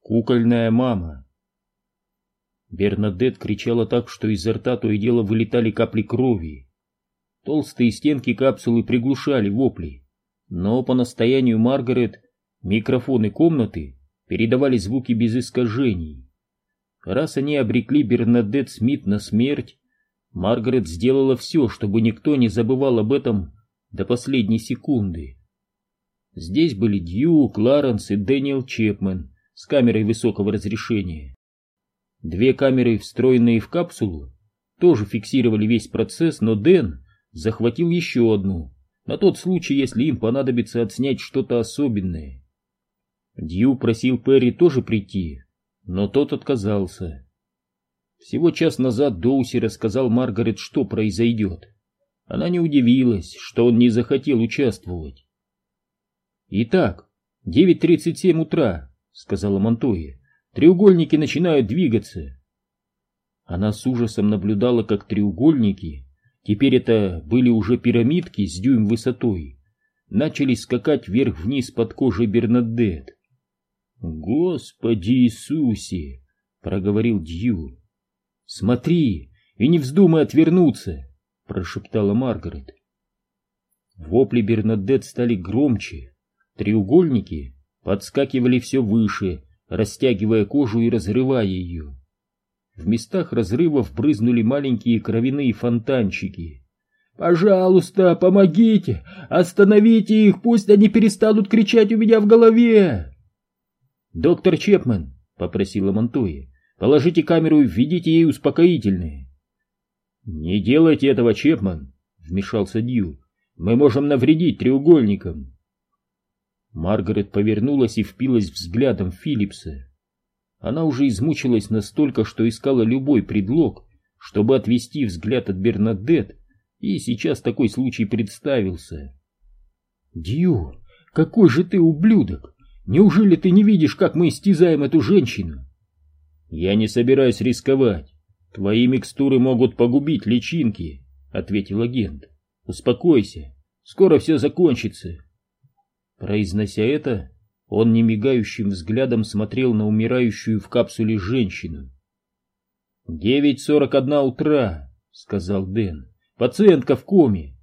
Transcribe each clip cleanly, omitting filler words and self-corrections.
Кукольная мама. Бернадетт кричала так, что изо рта то и дело вылетали капли крови. Толстые стенки капсулы приглушали вопли, но по настоянию Маргарет микрофоны комнаты передавали звуки без искажений. Раз они обрекли Бернадетт Смит на смерть, Маргарет сделала все, чтобы никто не забывал об этом до последней секунды. Здесь были Дью, Кларенс и Дэниел Чепмен с камерой высокого разрешения. Две камеры, встроенные в капсулу, тоже фиксировали весь процесс, но Дэн захватил еще одну, на тот случай, если им понадобится отснять что-то особенное. Дью просил Перри тоже прийти, но тот отказался. Всего час назад Доуси рассказал Маргарет, что произойдет. Она не удивилась, что он не захотел участвовать. «Итак, 9:37 утра», — сказала Монтойя. «Треугольники начинают двигаться». Она с ужасом наблюдала, как треугольники, теперь это были уже пирамидки с дюйм высотой, начали скакать вверх-вниз под кожей Бернадетт. «Господи Иисусе!» — проговорил Дью. «Смотри и не вздумай отвернуться!» — прошептала Маргарет. Вопли Бернадетт стали громче. Треугольники подскакивали все выше, растягивая кожу и разрывая ее. В местах разрывов брызнули маленькие кровяные фонтанчики. «Пожалуйста, помогите! Остановите их, пусть они перестанут кричать у меня в голове!» «Доктор Чепмен», — попросила Монтойя, — «положите камеру и введите ей успокоительное». «Не делайте этого, Чепмен», — вмешался Дью. «Мы можем навредить треугольникам». Маргарет повернулась и впилась взглядом в Филлипса. Она уже измучилась настолько, что искала любой предлог, чтобы отвести взгляд от Бернадетт, и сейчас такой случай представился. «Дью, какой же ты ублюдок! Неужели ты не видишь, как мы истязаем эту женщину?» «Я не собираюсь рисковать. Твои микстуры могут погубить личинки», — ответил агент. «Успокойся, скоро все закончится». Произнося это, он немигающим взглядом смотрел на умирающую в капсуле женщину. 9:41 утра, — сказал Дэн. «Пациентка в коме».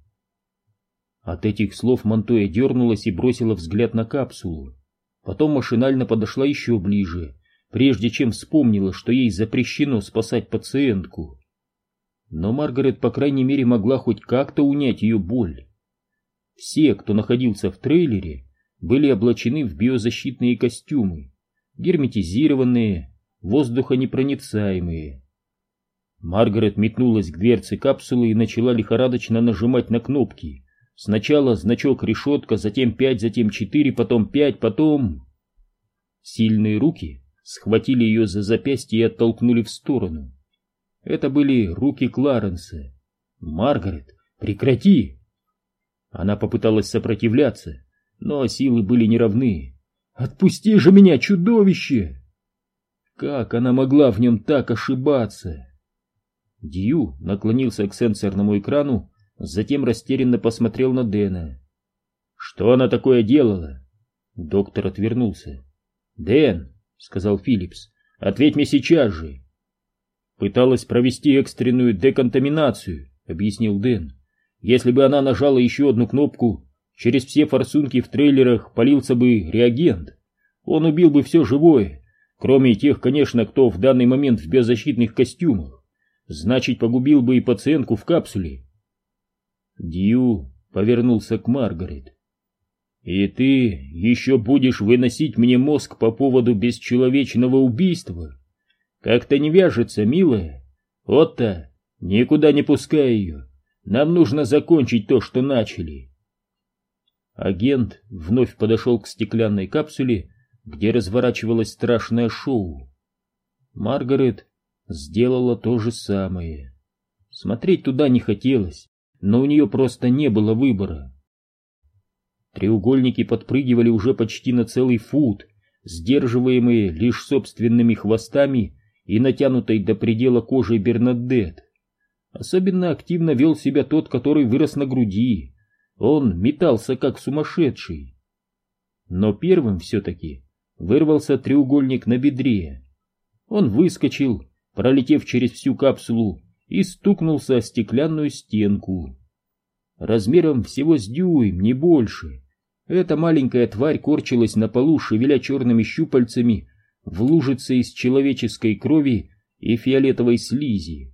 От этих слов Монтойя дернулась и бросила взгляд на капсулу. Потом машинально подошла еще ближе, прежде чем вспомнила, что ей запрещено спасать пациентку. Но Маргарет, по крайней мере, могла хоть как-то унять ее боль. Все, кто находился в трейлере, были облачены в биозащитные костюмы, герметизированные, воздухонепроницаемые. Маргарет метнулась к дверце капсулы и начала лихорадочно нажимать на кнопки. Сначала значок решетка, затем 5, затем 4, потом 5, потом... Сильные руки схватили ее за запястье и оттолкнули в сторону. Это были руки Кларенса. «Маргарет, прекрати!» Она попыталась сопротивляться, но силы были неравны. «Отпусти же меня, чудовище!» Как она могла в нем так ошибаться? Дью наклонился к сенсорному экрану, затем растерянно посмотрел на Дэна. «Что она такое делала?» Доктор отвернулся. «Дэн», — сказал Филлипс, — «ответь мне сейчас же». «Пыталась провести экстренную деконтаминацию», — объяснил Дэн. «Если бы она нажала еще одну кнопку, через все форсунки в трейлерах полился бы реагент. Он убил бы все живое, кроме тех, конечно, кто в данный момент в биозащитных костюмах. Значит, погубил бы и пациентку в капсуле». Дью повернулся к Маргарет. «И ты еще будешь выносить мне мозг по поводу бесчеловечного убийства? Как-то не вяжется, милая. Отто, никуда не пускай ее. Нам нужно закончить то, что начали». Агент вновь подошел к стеклянной капсуле, где разворачивалось страшное шоу. Маргарет сделала то же самое. Смотреть туда не хотелось, но у нее просто не было выбора. Треугольники подпрыгивали уже почти на целый фут, сдерживаемые лишь собственными хвостами и натянутой до предела кожей Бернадетт. Особенно активно вел себя тот, который вырос на груди. Он метался как сумасшедший. Но первым все-таки вырвался треугольник на бедре. Он выскочил, пролетев через всю капсулу, и стукнулся о стеклянную стенку. Размером всего с дюйм, не больше. Эта маленькая тварь корчилась на полу, шевеля черными щупальцами в лужице из человеческой крови и фиолетовой слизи.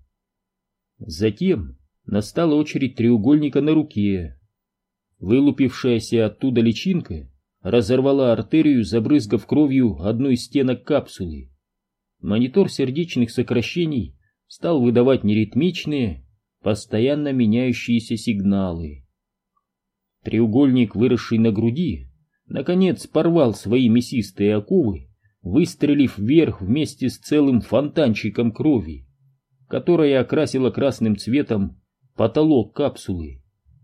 Затем настала очередь треугольника на руке. Вылупившаяся оттуда личинка разорвала артерию, забрызгав кровью одну из стенок капсулы. Монитор сердечных сокращений стал выдавать неритмичные, постоянно меняющиеся сигналы. Треугольник, выросший на груди, наконец порвал свои мясистые оковы, выстрелив вверх вместе с целым фонтанчиком крови, которая окрасила красным цветом потолок капсулы.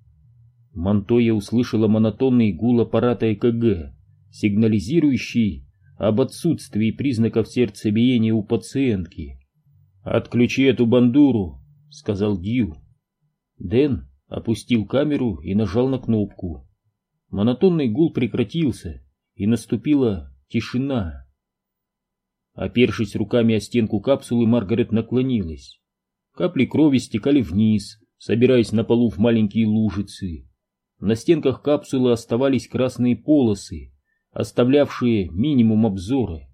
Монтоя услышала монотонный гул аппарата ЭКГ, сигнализирующий об отсутствии признаков сердцебиения у пациентки. «Отключи эту бандуру», — сказал Дью. Дэн опустил камеру и нажал на кнопку. Монотонный гул прекратился, и наступила тишина. Опершись руками о стенку капсулы, Маргарет наклонилась. Капли крови стекали вниз, собираясь на полу в маленькие лужицы. На стенках капсулы оставались красные полосы, оставлявшие минимум обзора.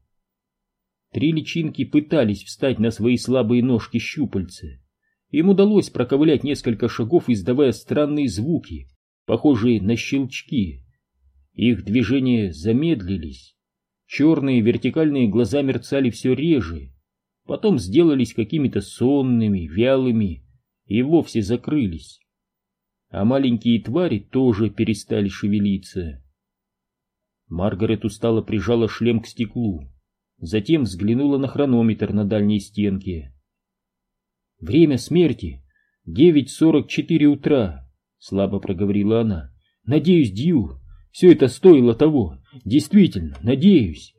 3 личинки пытались встать на свои слабые ножки-щупальца. Им удалось проковылять несколько шагов, издавая странные звуки, похожие на щелчки. Их движения замедлились. Черные вертикальные глаза мерцали все реже, потом сделались какими-то сонными, вялыми и вовсе закрылись. А маленькие твари тоже перестали шевелиться. Маргарет устало прижала шлем к стеклу, затем взглянула на хронометр на дальней стенке. «Время смерти — 9:44 утра», — слабо проговорила она. «Надеюсь, Дью, все это стоило того. Действительно, надеюсь».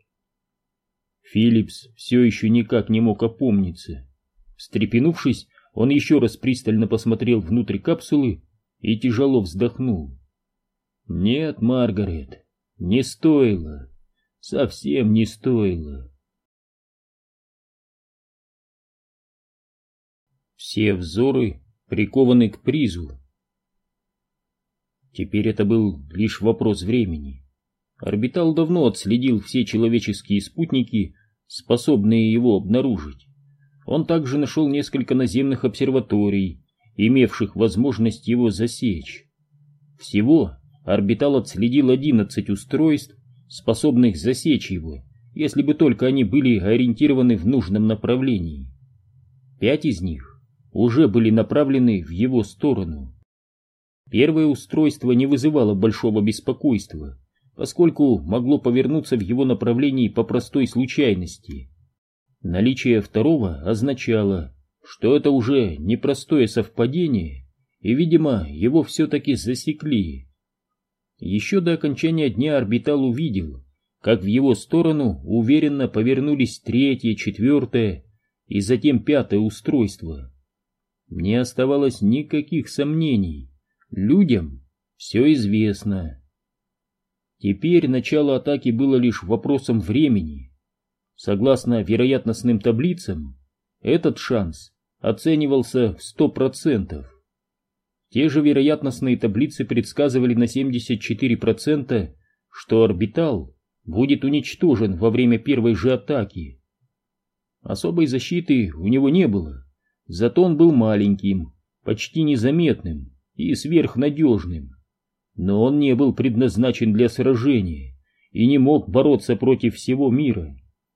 Филлипс все еще никак не мог опомниться. Встрепенувшись, он еще раз пристально посмотрел внутрь капсулы и тяжело вздохнул. «Нет, Маргарет, не стоило, совсем не стоило». Все взоры прикованы к призу. Теперь это был лишь вопрос времени. Орбитал давно отследил все человеческие спутники, способные его обнаружить. Он также нашел несколько наземных обсерваторий, имевших возможность его засечь. Всего орбитал отследил 11 устройств, способных засечь его, если бы только они были ориентированы в нужном направлении. 5 из них уже были направлены в его сторону. Первое устройство не вызывало большого беспокойства, поскольку могло повернуться в его направлении по простой случайности. Наличие второго означало, что это уже непростое совпадение, и, видимо, его все-таки засекли. Еще до окончания дня орбитал увидел, как в его сторону уверенно повернулись 3-е, 4-е и затем 5-е устройство. Не оставалось никаких сомнений. Людям все известно. Теперь начало атаки было лишь вопросом времени. Согласно вероятностным таблицам, этот шанс оценивался в 100%. Те же вероятностные таблицы предсказывали на 74%, что орбитал будет уничтожен во время первой же атаки. Особой защиты у него не было. Зато он был маленьким, почти незаметным и сверхнадежным. Но он не был предназначен для сражения и не мог бороться против всего мира.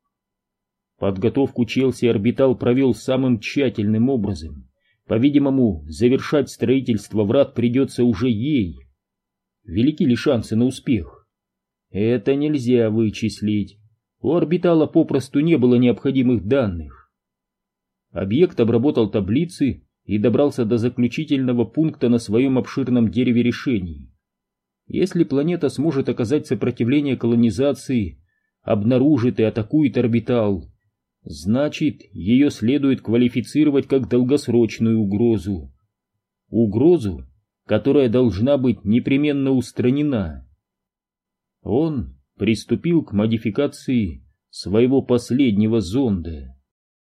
Подготовку Челси орбитал провел самым тщательным образом. По-видимому, завершать строительство врат придется уже ей. Велики ли шансы на успех? Это нельзя вычислить. У орбитала попросту не было необходимых данных. Объект обработал таблицы и добрался до заключительного пункта на своем обширном дереве решений. Если планета сможет оказать сопротивление колонизации, обнаружит и атакует орбитал, значит, ее следует квалифицировать как долгосрочную угрозу. Угрозу, которая должна быть непременно устранена. Он приступил к модификации своего последнего зонда.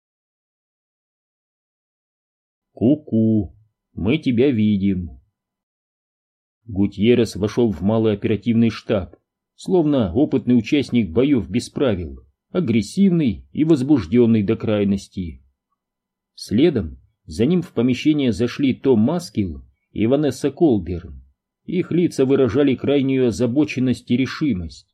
«Ку-ку, мы тебя видим». Гутьеррес вошел в малый оперативный штаб, словно опытный участник боев без правил, агрессивный и возбужденный до крайности. Следом за ним в помещение зашли Том Маскил и Ванесса Колберн. Их лица выражали крайнюю озабоченность и решимость.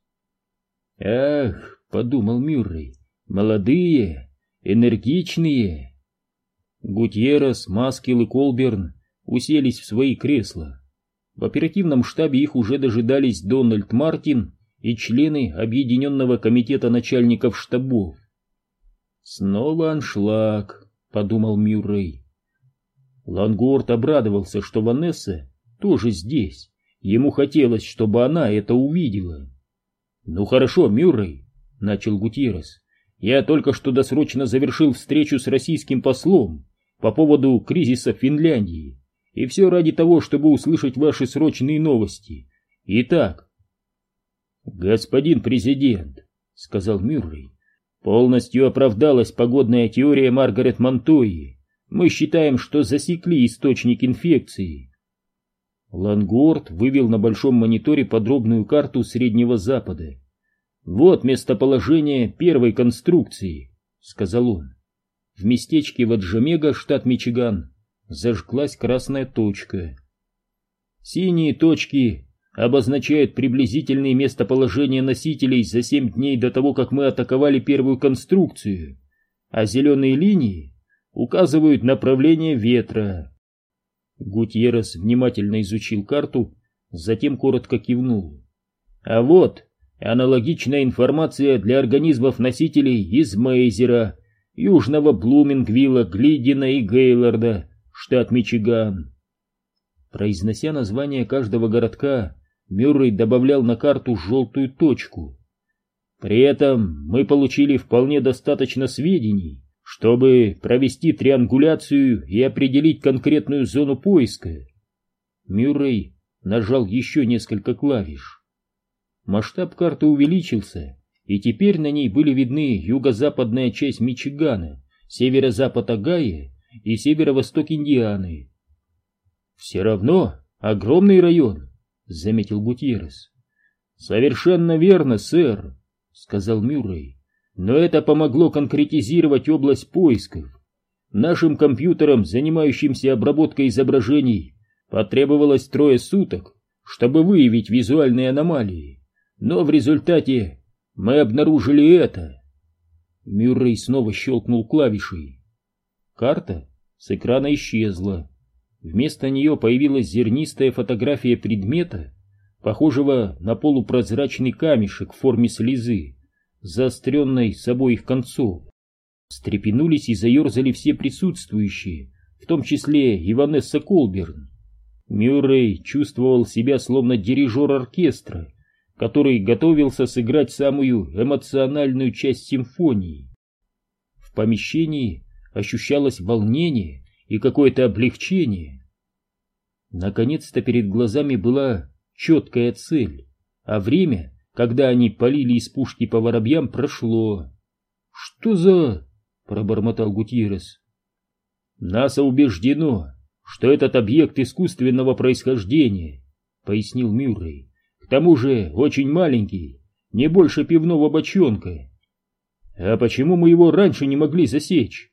«Ах», — подумал Мюррей, — «молодые, энергичные». Гутьеррес, Маскил и Колберн уселись в свои кресла. В оперативном штабе их уже дожидались Дональд Мартин и члены Объединенного комитета начальников штабов. «Снова аншлаг», — подумал Мюррей. Лангорт обрадовался, что Ванесса тоже здесь. Ему хотелось, чтобы она это увидела. «Ну хорошо, Мюррей», — начал Гутьеррес, — «я только что досрочно завершил встречу с российским послом по поводу кризиса в Финляндии, и все ради того, чтобы услышать ваши срочные новости. Итак...» «Господин президент», — сказал Мюррей, — «полностью оправдалась погодная теория Маргарет Монтойи. Мы считаем, что засекли источник инфекции». Лангорт вывел на большом мониторе подробную карту Среднего Запада. «Вот местоположение первой конструкции», — сказал он. В местечке Ваджамега, штат Мичиган, зажглась красная точка. Синие точки обозначают приблизительные местоположения носителей за 7 дней до того, как мы атаковали первую конструкцию, а зеленые линии указывают направление ветра. Гутьеррес внимательно изучил карту, затем коротко кивнул. «А вот аналогичная информация для организмов-носителей из Мейзера, Южного Блумингвилла, Глидина и Гейлорда, штат Мичиган». Произнося название каждого городка, Мюррей добавлял на карту желтую точку. «При этом мы получили вполне достаточно сведений, чтобы провести триангуляцию и определить конкретную зону поиска». Мюррей нажал еще несколько клавиш. Масштаб карты увеличился, и теперь на ней были видны юго-западная часть Мичигана, северо-запад Огайо и северо-восток Индианы. «Все равно огромный район», — заметил Гутьеррес. «Совершенно верно, сэр», — сказал Мюррей. «Но это помогло конкретизировать область поисков. Нашим компьютерам, занимающимся обработкой изображений, потребовалось 3 суток, чтобы выявить визуальные аномалии. Но в результате мы обнаружили это». Мюррей снова щелкнул клавишей. Карта с экрана исчезла. Вместо нее появилась зернистая фотография предмета, похожего на полупрозрачный камешек в форме слезы, заостренной с обоих концов. Встрепенулись и заерзали все присутствующие, в том числе и Ванесса Колберн. Мюррей чувствовал себя словно дирижер оркестра, который готовился сыграть самую эмоциональную часть симфонии. В помещении ощущалось волнение и какое-то облегчение. Наконец-то перед глазами была четкая цель, а время, когда они палили из пушки по воробьям, прошло. «Что за...» — пробормотал Гутьеррес. «НАСА убеждено, что этот объект искусственного происхождения», — пояснил Мюррей. «К тому же очень маленький, не больше пивного бочонка. А почему мы его раньше не могли засечь?»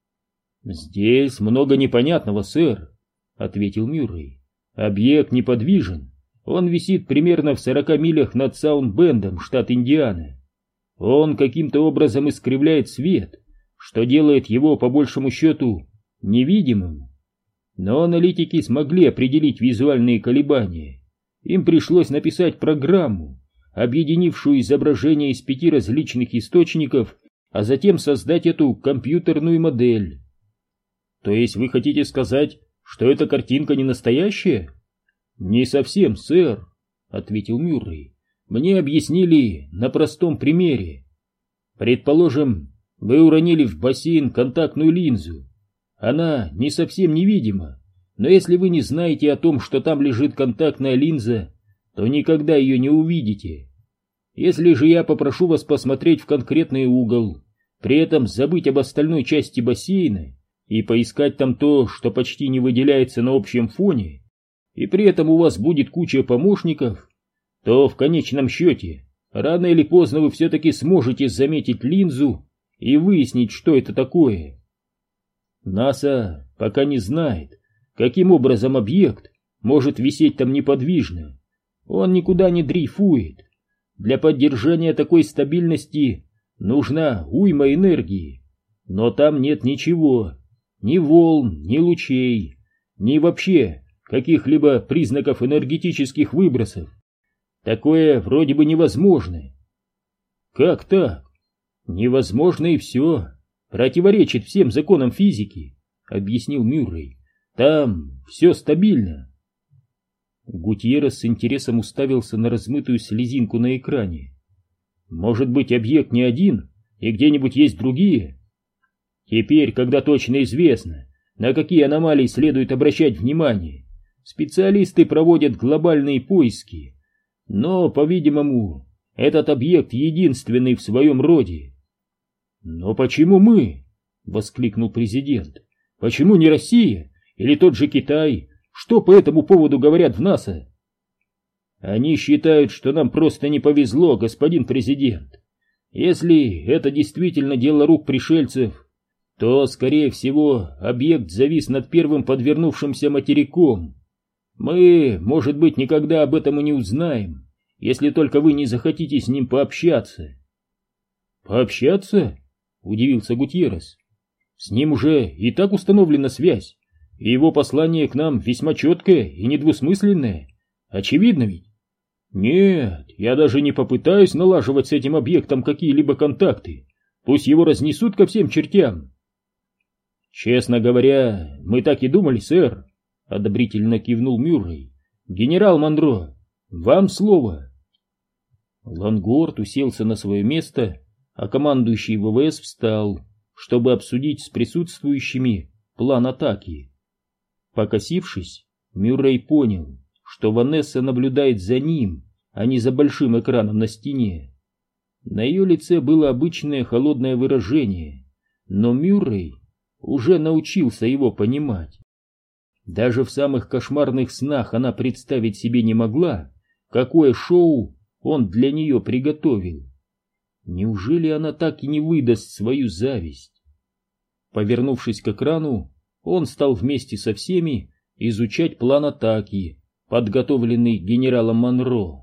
«Здесь много непонятного, сэр», — ответил Мюррей. «Объект неподвижен. Он висит примерно в 40 милях над Саунд-Бендом, штат Индиана. Он каким-то образом искривляет свет, что делает его, по большему счету, невидимым. Но аналитики смогли определить визуальные колебания. Им пришлось написать программу, объединившую изображения из 5 различных источников, а затем создать эту компьютерную модель». «То есть вы хотите сказать, что эта картинка не настоящая?» «Не совсем, сэр», — ответил Мюррей. «Мне объяснили на простом примере. Предположим, вы уронили в бассейн контактную линзу. Она не совсем невидима, но если вы не знаете о том, что там лежит контактная линза, то никогда ее не увидите. Если же я попрошу вас посмотреть в конкретный угол, при этом забыть об остальной части бассейна и поискать там то, что почти не выделяется на общем фоне, и при этом у вас будет куча помощников, то в конечном счете рано или поздно вы все-таки сможете заметить линзу и выяснить, что это такое. НАСА пока не знает, каким образом объект может висеть там неподвижно. Он никуда не дрейфует. Для поддержания такой стабильности нужна уйма энергии, но там нет ничего, ни волн, ни лучей, ни вообще каких-либо признаков энергетических выбросов. Такое вроде бы невозможно. Как так? Невозможно и все. Противоречит всем законам физики, объяснил Мюррей. Там все стабильно. Гутьеррес с интересом уставился на размытую слезинку на экране. Может быть, объект не один, и где-нибудь есть другие? Теперь, когда точно известно, на какие аномалии следует обращать внимание, специалисты проводят глобальные поиски. Но, по-видимому, этот объект единственный в своем роде. «Но почему мы?» — воскликнул президент. «Почему не Россия или тот же Китай? Что по этому поводу говорят в НАСА?» «Они считают, что нам просто не повезло, господин президент. Если это действительно дело рук пришельцев, то, скорее всего, объект завис над первым подвернувшимся материком. Мы, может быть, никогда об этом и не узнаем, если только вы не захотите с ним пообщаться». «Пообщаться?» — удивился Гутьеррес. «С ним уже и так установлена связь, и его послание к нам весьма четкое и недвусмысленное. Очевидно ведь?» «Нет, я даже не попытаюсь налаживать с этим объектом какие-либо контакты. Пусть его разнесут ко всем чертям». «Честно говоря, мы так и думали, сэр», — одобрительно кивнул Мюррей. «Генерал Монро, вам слово». Лангорд уселся на свое место, а командующий ВВС встал, чтобы обсудить с присутствующими план атаки. Покосившись, Мюррей понял, что Ванесса наблюдает за ним, а не за большим экраном на стене. На ее лице было обычное холодное выражение, но Мюррей уже научился его понимать. Даже в самых кошмарных снах она представить себе не могла, какое шоу он для нее приготовил. Неужели она так и не выдаст свою зависть? Повернувшись к экрану, он стал вместе со всеми изучать план атаки, подготовленный генералом Монро.